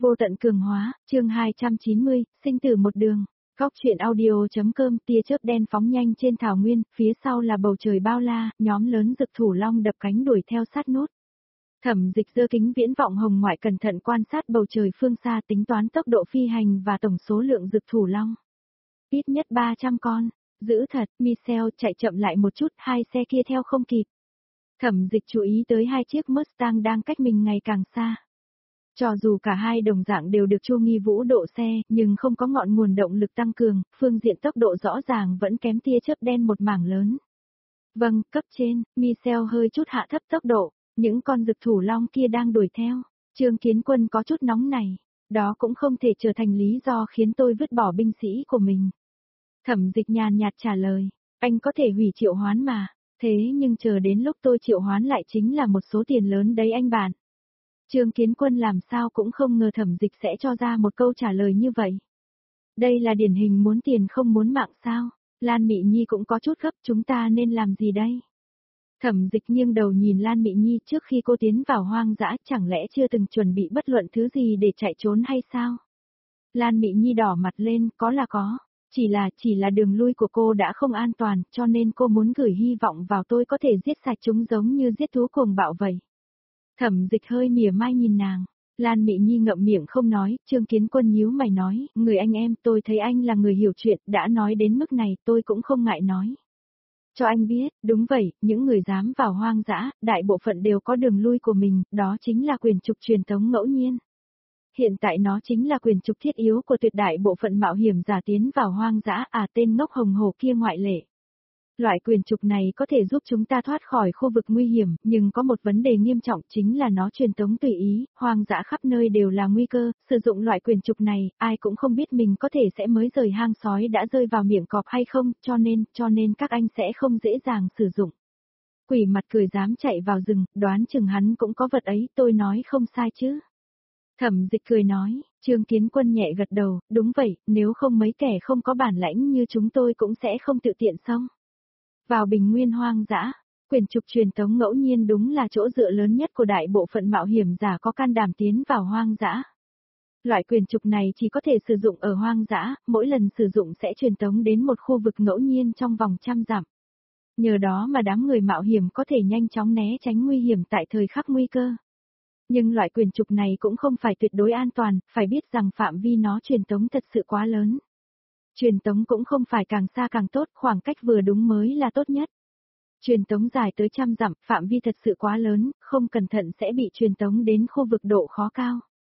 Vô tận cường hóa, chương 290, sinh tử một đường. Góc truyện audio.com, tia chớp đen phóng nhanh trên thảo nguyên, phía sau là bầu trời bao la, nhóm lớn dực thủ long đập cánh đuổi theo sát nốt. Thẩm Dịch giơ kính viễn vọng hồng ngoại cẩn thận quan sát bầu trời phương xa, tính toán tốc độ phi hành và tổng số lượng dực thủ long. Ít nhất 300 con, dữ thật, Michel chạy chậm lại một chút, hai xe kia theo không kịp. Thẩm Dịch chú ý tới hai chiếc Mustang đang cách mình ngày càng xa. Cho dù cả hai đồng dạng đều được Chu Nghi Vũ độ xe, nhưng không có ngọn nguồn động lực tăng cường, phương diện tốc độ rõ ràng vẫn kém tia chớp đen một mảng lớn. Vâng, cấp trên, Michel hơi chút hạ thấp tốc độ, những con dực thủ long kia đang đuổi theo. Trương Kiến Quân có chút nóng này, đó cũng không thể trở thành lý do khiến tôi vứt bỏ binh sĩ của mình. Thẩm Dịch nhàn nhạt trả lời, anh có thể hủy triệu hoán mà, thế nhưng chờ đến lúc tôi triệu hoán lại chính là một số tiền lớn đấy anh bạn. Trương Kiến Quân làm sao cũng không ngờ Thẩm Dịch sẽ cho ra một câu trả lời như vậy. Đây là điển hình muốn tiền không muốn mạng sao? Lan Mị Nhi cũng có chút gấp, chúng ta nên làm gì đây? Thẩm Dịch nghiêng đầu nhìn Lan Mị Nhi, trước khi cô tiến vào hoang dã, chẳng lẽ chưa từng chuẩn bị bất luận thứ gì để chạy trốn hay sao? Lan Mị Nhi đỏ mặt lên, có là có, chỉ là đường lui của cô đã không an toàn, cho nên cô muốn gửi hy vọng vào tôi có thể giết sạch chúng giống như giết thú cuồng bạo vậy. Thẩm Dịch hơi mỉa mai nhìn nàng, Lan Mị Nhi ngậm miệng không nói, Trương Kiến Quân nhíu mày nói, người anh em, tôi thấy anh là người hiểu chuyện, đã nói đến mức này, tôi cũng không ngại nói. Cho anh biết, đúng vậy, những người dám vào hoang dã, đại bộ phận đều có đường lui của mình, đó chính là quyền trục truyền tống ngẫu nhiên. Hiện tại nó chính là quyền trục thiết yếu của tuyệt đại bộ phận mạo hiểm giả tiến vào hoang dã, tên ngốc hồng hổ kia ngoại lệ. Loại quyền trục này có thể giúp chúng ta thoát khỏi khu vực nguy hiểm, nhưng có một vấn đề nghiêm trọng chính là nó truyền tống tùy ý, hoang dã khắp nơi đều là nguy cơ, sử dụng loại quyền trục này, ai cũng không biết mình có thể sẽ mới rời hang sói đã rơi vào miệng cọp hay không, cho nên các anh sẽ không dễ dàng sử dụng. Quỷ mặt cười dám chạy vào rừng, đoán chừng hắn cũng có vật ấy, tôi nói không sai chứ. Thẩm Dịch cười nói, Trương Kiến Quân nhẹ gật đầu, đúng vậy, nếu không mấy kẻ không có bản lãnh như chúng tôi cũng sẽ không tự tiện xông vào bình nguyên hoang dã. Quyền trục truyền tống ngẫu nhiên đúng là chỗ dựa lớn nhất của đại bộ phận mạo hiểm giả có can đảm tiến vào hoang dã. Loại quyền trục này chỉ có thể sử dụng ở hoang dã, mỗi lần sử dụng sẽ truyền tống đến một khu vực ngẫu nhiên trong vòng 100 dặm. Nhờ đó mà đám người mạo hiểm có thể nhanh chóng né tránh nguy hiểm tại thời khắc nguy cơ. Nhưng loại quyền trục này cũng không phải tuyệt đối an toàn, phải biết rằng phạm vi nó truyền tống thật sự quá lớn. Truyền tống cũng không phải càng xa càng tốt, khoảng cách vừa đúng mới là tốt nhất. Truyền tống dài tới 100 dặm, phạm vi thật sự quá lớn, không cẩn thận sẽ bị truyền tống đến khu vực độ khó cao.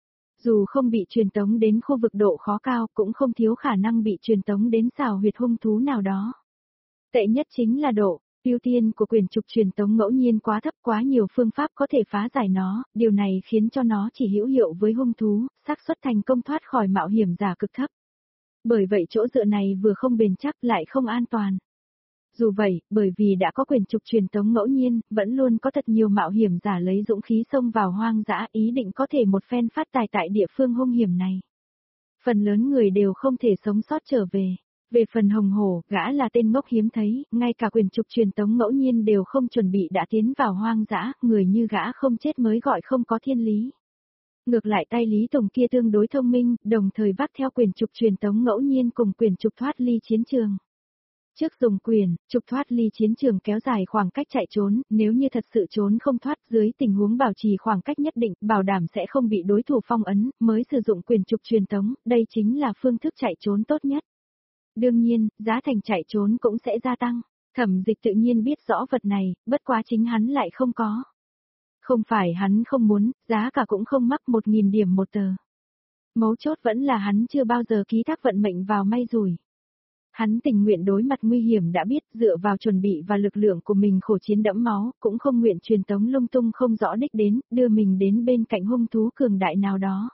Dù không bị truyền tống đến khu vực độ khó cao, cũng không thiếu khả năng bị truyền tống đến xào huyệt hung thú nào đó. Tệ nhất chính là độ ưu tiên của quyền trục truyền tống ngẫu nhiên quá thấp, quá nhiều phương pháp có thể phá giải nó, điều này khiến cho nó chỉ hữu hiệu với hung thú, xác suất thành công thoát khỏi mạo hiểm giả cực thấp. Bởi vậy chỗ dựa này vừa không bền chắc lại không an toàn. Dù vậy, bởi vì đã có quyền trục truyền tống ngẫu nhiên, vẫn luôn có thật nhiều mạo hiểm giả lấy dũng khí xông vào hoang dã, ý định có thể một phen phát tài tại địa phương hung hiểm này. Phần lớn người đều không thể sống sót trở về. Về phần hồng hổ, gã là tên ngốc hiếm thấy, ngay cả quyền trục truyền tống ngẫu nhiên đều không chuẩn bị đã tiến vào hoang dã, người như gã không chết mới gọi không có thiên lý. Ngược lại tay Lý Tùng kia tương đối thông minh, đồng thời vác theo quyền trục truyền tống ngẫu nhiên cùng quyền trục thoát ly chiến trường. Trước dùng quyền trục thoát ly chiến trường kéo dài khoảng cách chạy trốn, nếu như thật sự trốn không thoát dưới tình huống bảo trì khoảng cách nhất định, bảo đảm sẽ không bị đối thủ phong ấn, mới sử dụng quyền trục truyền tống, đây chính là phương thức chạy trốn tốt nhất. Đương nhiên, giá thành chạy trốn cũng sẽ gia tăng. Thẩm Dịch tự nhiên biết rõ vật này, bất quá chính hắn lại không có. Không phải hắn không muốn, giá cả cũng không mắc 1.000 điểm một tờ. Mấu chốt vẫn là hắn chưa bao giờ ký thác vận mệnh vào may rủi. Hắn tình nguyện đối mặt nguy hiểm đã biết, dựa vào chuẩn bị và lực lượng của mình khổ chiến đẫm máu, cũng không nguyện truyền tống lung tung không rõ đích đến, đưa mình đến bên cạnh hung thú cường đại nào đó.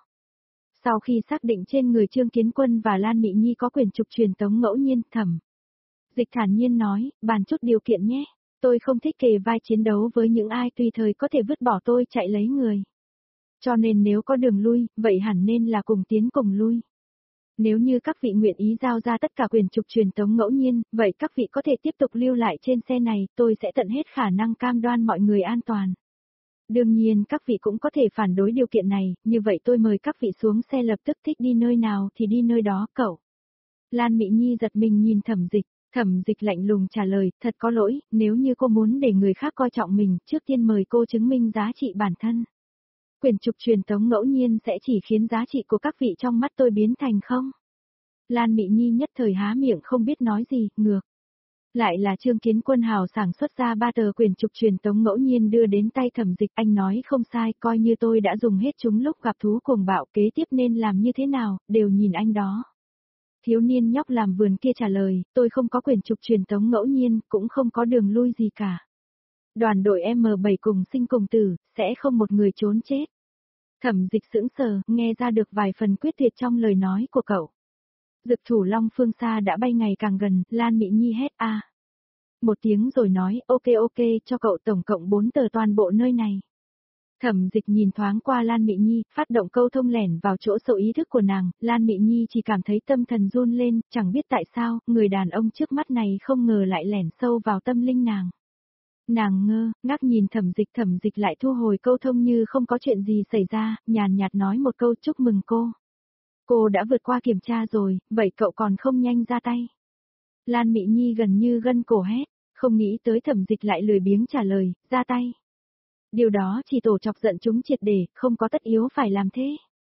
Sau khi xác định trên người Trương Kiến Quân và Lan Mị Nhi có quyền trục truyền tống ngẫu nhiên, Thẩm Dịch thản nhiên nói, bàn chút điều kiện nhé. Tôi không thích kề vai chiến đấu với những ai tùy thời có thể vứt bỏ tôi chạy lấy người. Cho nên nếu có đường lui, vậy hẳn nên là cùng tiến cùng lui. Nếu như các vị nguyện ý giao ra tất cả quyền trục truyền tống ngẫu nhiên, vậy các vị có thể tiếp tục lưu lại trên xe này, tôi sẽ tận hết khả năng cam đoan mọi người an toàn. Đương nhiên các vị cũng có thể phản đối điều kiện này, như vậy tôi mời các vị xuống xe lập tức thích đi nơi nào thì đi nơi đó cậu. Lan Mị Nhi giật mình nhìn Thẩm Dịch lạnh lùng trả lời, thật có lỗi, nếu như cô muốn để người khác coi trọng mình, trước tiên mời cô chứng minh giá trị bản thân. Quyển trục truyền tống ngẫu nhiên sẽ chỉ khiến giá trị của các vị trong mắt tôi biến thành không. Lan Mị Nhi nhất thời há miệng không biết nói gì, ngược. Lại là Trương Kiến Quân hào sản xuất ra 3 tờ quyển trục truyền tống ngẫu nhiên đưa đến tay Thẩm Dịch, anh nói không sai, coi như tôi đã dùng hết chúng lúc gặp thú cuồng bạo, kế tiếp nên làm như thế nào, đều nhìn anh đó. Thiếu niên nhóc làm vườn kia trả lời, tôi không có quyển trục truyền tống ngẫu nhiên, cũng không có đường lui gì cả. Đoàn đội M7 cùng sinh cùng tử, sẽ không một người trốn chết. Thẩm Dịch sững sờ, nghe ra được vài phần quyết tuyệt trong lời nói của cậu. Dực Thủ Long phương xa đã bay ngày càng gần, Lan Mị Nhi hét a. Một tiếng rồi nói, ok cho cậu tổng cộng 4 tờ toàn bộ nơi này. Thẩm Dịch nhìn thoáng qua Lan Mị Nhi, phát động câu thông lẻn vào chỗ sâu ý thức của nàng, Lan Mị Nhi chỉ cảm thấy tâm thần run lên, chẳng biết tại sao, người đàn ông trước mắt này không ngờ lại lẻn sâu vào tâm linh nàng. Nàng ngơ, ngác nhìn Thẩm Dịch lại thu hồi câu thông như không có chuyện gì xảy ra, nhàn nhạt nói một câu chúc mừng cô. Cô đã vượt qua kiểm tra rồi, vậy cậu còn không nhanh ra tay. Lan Mị Nhi gần như gân cổ hét, không nghĩ tới Thẩm Dịch lại lười biếng trả lời, ra tay. Điều đó chỉ tổ chọc giận chúng triệt để, không có tất yếu phải làm thế.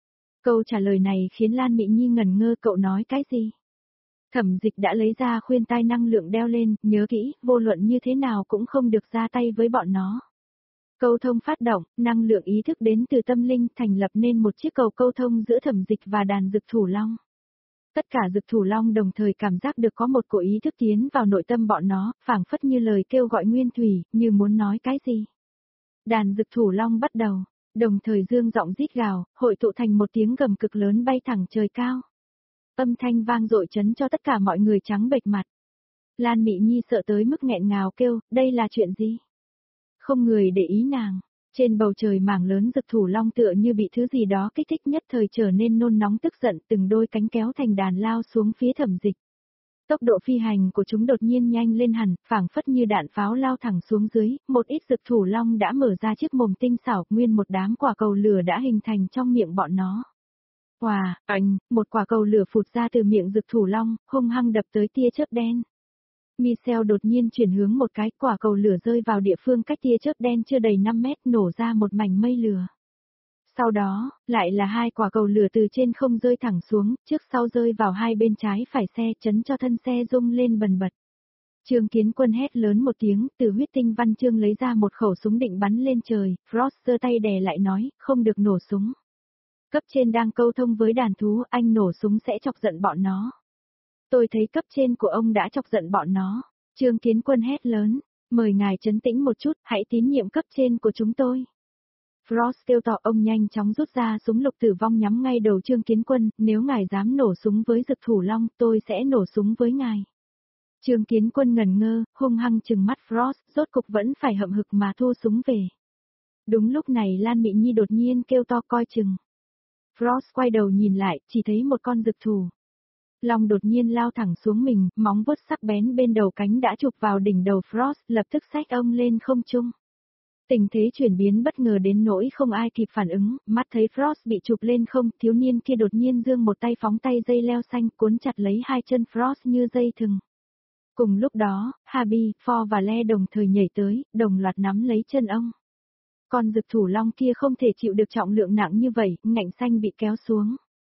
Câu trả lời này khiến Lan Mị Nhi ngẩn ngơ, cậu nói cái gì? Thẩm Dịch đã lấy ra khuyên tai năng lượng đeo lên, nhớ kỹ, vô luận như thế nào cũng không được ra tay với bọn nó. Câu thông phát động, năng lượng ý thức đến từ tâm linh thành lập nên một chiếc cầu câu thông giữa Thẩm Dịch và đàn Dực Thủ Long. Tất cả Dực Thủ Long đồng thời cảm giác được có một cổ ý thức tiến vào nội tâm bọn nó, phảng phất như lời kêu gọi nguyên thủy, như muốn nói cái gì. Đàn Dực Thủ Long bắt đầu, đồng thời dương giọng rít gào, hội tụ thành một tiếng gầm cực lớn bay thẳng trời cao. Âm thanh vang dội chấn cho tất cả mọi người trắng bệch mặt. Lan Mị Nhi sợ tới mức nghẹn ngào kêu, đây là chuyện gì? Không người để ý nàng. Trên bầu trời mảng lớn Dực Thủ Long tựa như bị thứ gì đó kích thích nhất thời trở nên nôn nóng tức giận, từng đôi cánh kéo thành đàn lao xuống phía Thẩm Dịch. Tốc độ phi hành của chúng đột nhiên nhanh lên hẳn, phảng phất như đạn pháo lao thẳng xuống dưới, một ít Dực Thủ Long đã mở ra chiếc mồm tinh xảo, nguyên một đám quả cầu lửa đã hình thành trong miệng bọn nó. Hòa, một quả cầu lửa phụt ra từ miệng Dực Thủ Long, hung hăng đập tới tia chớp đen. Michelle đột nhiên chuyển hướng một cái, quả cầu lửa rơi vào địa phương cách tia chớp đen chưa đầy 5 mét, nổ ra một mảnh mây lửa. Sau đó, lại là 2 quả cầu lửa từ trên không rơi thẳng xuống, trước sau rơi vào hai bên trái phải xe, chấn cho thân xe rung lên bần bật. Trương Kiến Quân hét lớn một tiếng, từ huyết tinh văn chương lấy ra một khẩu súng định bắn lên trời, Frost giơ tay đè lại nói, không được nổ súng. Cấp trên đang câu thông với đàn thú, anh nổ súng sẽ chọc giận bọn nó. Tôi thấy cấp trên của ông đã chọc giận bọn nó. Trương Kiến Quân hét lớn, mời ngài trấn tĩnh một chút, hãy tín nhiệm cấp trên của chúng tôi. Frost kêu to, ông nhanh chóng rút ra súng lục tử vong nhắm ngay đầu Trương Kiến Quân, nếu ngài dám nổ súng với Dực Thủ Long, tôi sẽ nổ súng với ngài. Trương Kiến Quân ngẩn ngơ, hung hăng trừng mắt Frost, rốt cục vẫn phải hậm hực mà thu súng về. Đúng lúc này Lan Mị Nhi đột nhiên kêu to coi chừng. Frost quay đầu nhìn lại, chỉ thấy một con Dực Thủ Long đột nhiên lao thẳng xuống mình, móng vuốt sắc bén bên đầu cánh đã chụp vào đỉnh đầu Frost, lập tức xách ông lên không trung. Tình thế chuyển biến bất ngờ đến nỗi không ai kịp phản ứng, mắt thấy Frost bị chụp lên không, thiếu niên kia đột nhiên giương một tay phóng tay dây leo xanh cuốn chặt lấy hai chân Frost như dây thừng. Cùng lúc đó, Habi, Ford và Le đồng thời nhảy tới, đồng loạt nắm lấy chân ông. Con Dực Thủ Long kia không thể chịu được trọng lượng nặng như vậy, ngạnh xanh bị kéo xuống.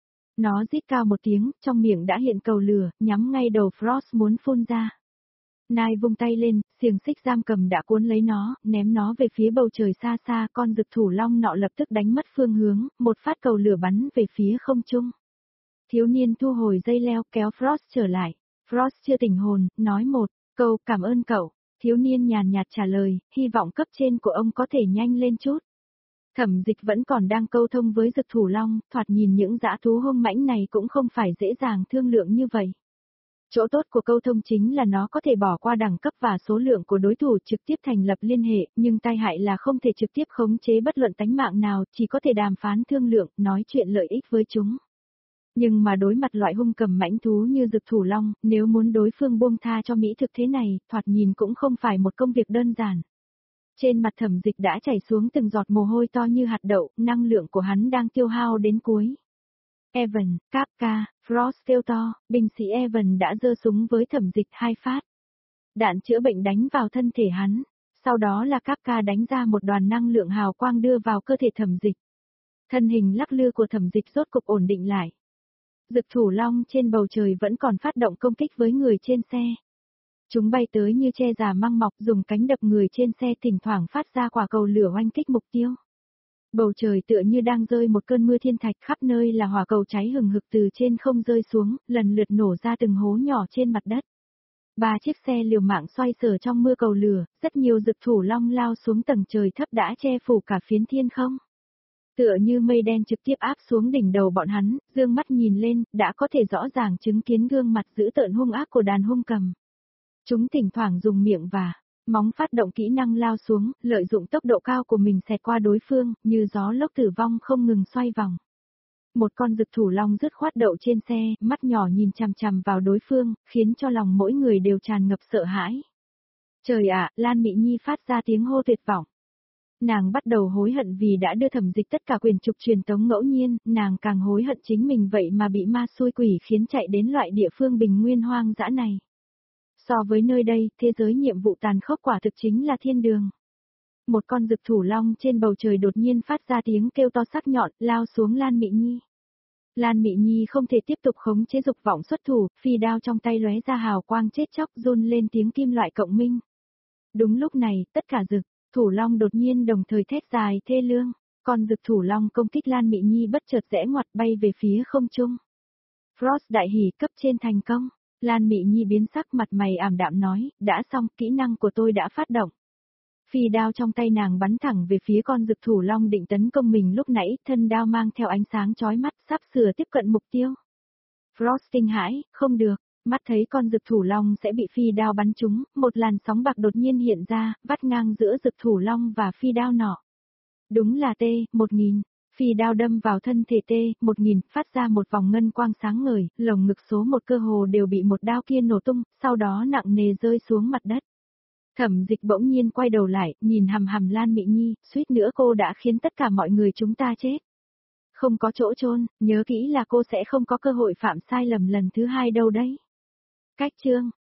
Nó rít cao một tiếng, trong miệng đã hiện cầu lửa, nhắm ngay đầu Frost muốn phun ra. Nai vung tay lên, xiềng xích giam cầm đã cuốn lấy nó, ném nó về phía bầu trời xa xa, con Dực Thủ Long nọ lập tức đánh mất phương hướng, một phát cầu lửa bắn về phía không trung. Thiếu niên thu hồi dây leo kéo Frost trở lại. Frost chưa tỉnh hồn, nói một câu cảm ơn cậu. Thiếu niên nhàn nhạt trả lời, hy vọng cấp trên của ông có thể nhanh lên chút. Thẩm Dịch vẫn còn đang câu thông với Dực Thủ Long, thoạt nhìn những dã thú hung mãnh này cũng không phải dễ dàng thương lượng như vậy. Chỗ tốt của câu thông chính là nó có thể bỏ qua đẳng cấp và số lượng của đối thủ trực tiếp thành lập liên hệ, nhưng tai hại là không thể trực tiếp khống chế bất luận tánh mạng nào, chỉ có thể đàm phán thương lượng, nói chuyện lợi ích với chúng. Nhưng mà đối mặt loại hung cầm mãnh thú như Dực Thủ Long, nếu muốn đối phương buông tha cho mỹ thực thế này, thoạt nhìn cũng không phải một công việc đơn giản. Trên mặt Thẩm Dịch đã chảy xuống từng giọt mồ hôi to như hạt đậu, năng lượng của hắn đang tiêu hao đến cuối. Evan, Kafka, Frost kêu to, binh sĩ Evan đã giơ súng với Thẩm Dịch 2 phát. Đạn chữa bệnh đánh vào thân thể hắn, sau đó là Kafka đánh ra một đoàn năng lượng hào quang đưa vào cơ thể Thẩm Dịch. Thân hình lắc lư của Thẩm Dịch rốt cục ổn định lại. Dực thủ long trên bầu trời vẫn còn phát động công kích với người trên xe. Chúng bay tới như tre già măng mọc, dùng cánh đập người trên xe, thỉnh thoảng phát ra quả cầu lửa oanh kích mục tiêu. Bầu trời tựa như đang rơi một cơn mưa thiên thạch, khắp nơi là hỏa cầu cháy hừng hực từ trên không rơi xuống, lần lượt nổ ra từng hố nhỏ trên mặt đất. 3 chiếc xe liều mạng xoay sở trong mưa cầu lửa, rất nhiều dực thủ long lao xuống tầng trời thấp đã che phủ cả phiến thiên không. Tựa như mây đen trực tiếp áp xuống đỉnh đầu bọn hắn, dương mắt nhìn lên, đã có thể rõ ràng chứng kiến gương mặt dữ tợn hung ác của đàn hung cầm. Chúng thỉnh thoảng dùng miệng và móng phát động kỹ năng lao xuống, lợi dụng tốc độ cao của mình xẹt qua đối phương, như gió lốc tử vong không ngừng xoay vòng. Một con dực thủ long dứt khoát đậu trên xe, mắt nhỏ nhìn chằm chằm vào đối phương, khiến cho lòng mỗi người đều tràn ngập sợ hãi. Trời ạ, Lan Mị Nhi phát ra tiếng hô tuyệt vọng. Nàng bắt đầu hối hận vì đã đưa Thẩm Dịch tất cả quyền trục truyền tống ngẫu nhiên, nàng càng hối hận chính mình vậy mà bị ma xui quỷ khiến chạy đến loại địa phương bình nguyên hoang dã này. So với nơi đây, thế giới nhiệm vụ tàn khốc quả thực chính là thiên đường. Một con dực thủ long trên bầu trời đột nhiên phát ra tiếng kêu to sắc nhọn, lao xuống Lan Mị Nhi. Lan Mị Nhi không thể tiếp tục khống chế dục vọng xuất thủ, phi đao trong tay lóe ra hào quang chết chóc, run lên tiếng kim loại cộng minh. Đúng lúc này, tất cả dực thủ long đột nhiên đồng thời thét dài thê lương, con dực thủ long công kích Lan Mị Nhi bất chợt rẽ ngoặt bay về phía không trung. Frost đại hỉ, cấp trên thành công. Lan Mị Nhi biến sắc, mặt mày ảm đạm nói, đã xong, kỹ năng của tôi đã phát động. Phi đao trong tay nàng bắn thẳng về phía con dực thủ long định tấn công mình lúc nãy, thân đao mang theo ánh sáng chói mắt, sắp sửa tiếp cận mục tiêu. Frost kinh hãi, không được, mắt thấy con dực thủ long sẽ bị phi đao bắn trúng, một làn sóng bạc đột nhiên hiện ra, vắt ngang giữa dực thủ long và phi đao nọ. Đúng là T-1000. Phi đao đâm vào thân thể T-1000, phát ra một vòng ngân quang sáng ngời, lồng ngực số một cơ hồ đều bị một đao kia nổ tung, sau đó nặng nề rơi xuống mặt đất. Thẩm Dịch bỗng nhiên quay đầu lại, nhìn hằm hằm Lan Mị Nhi, suýt nữa cô đã khiến tất cả mọi người chúng ta chết. Không có chỗ chôn, nhớ kỹ là cô sẽ không có cơ hội phạm sai lầm lần thứ hai đâu đấy. Cách chương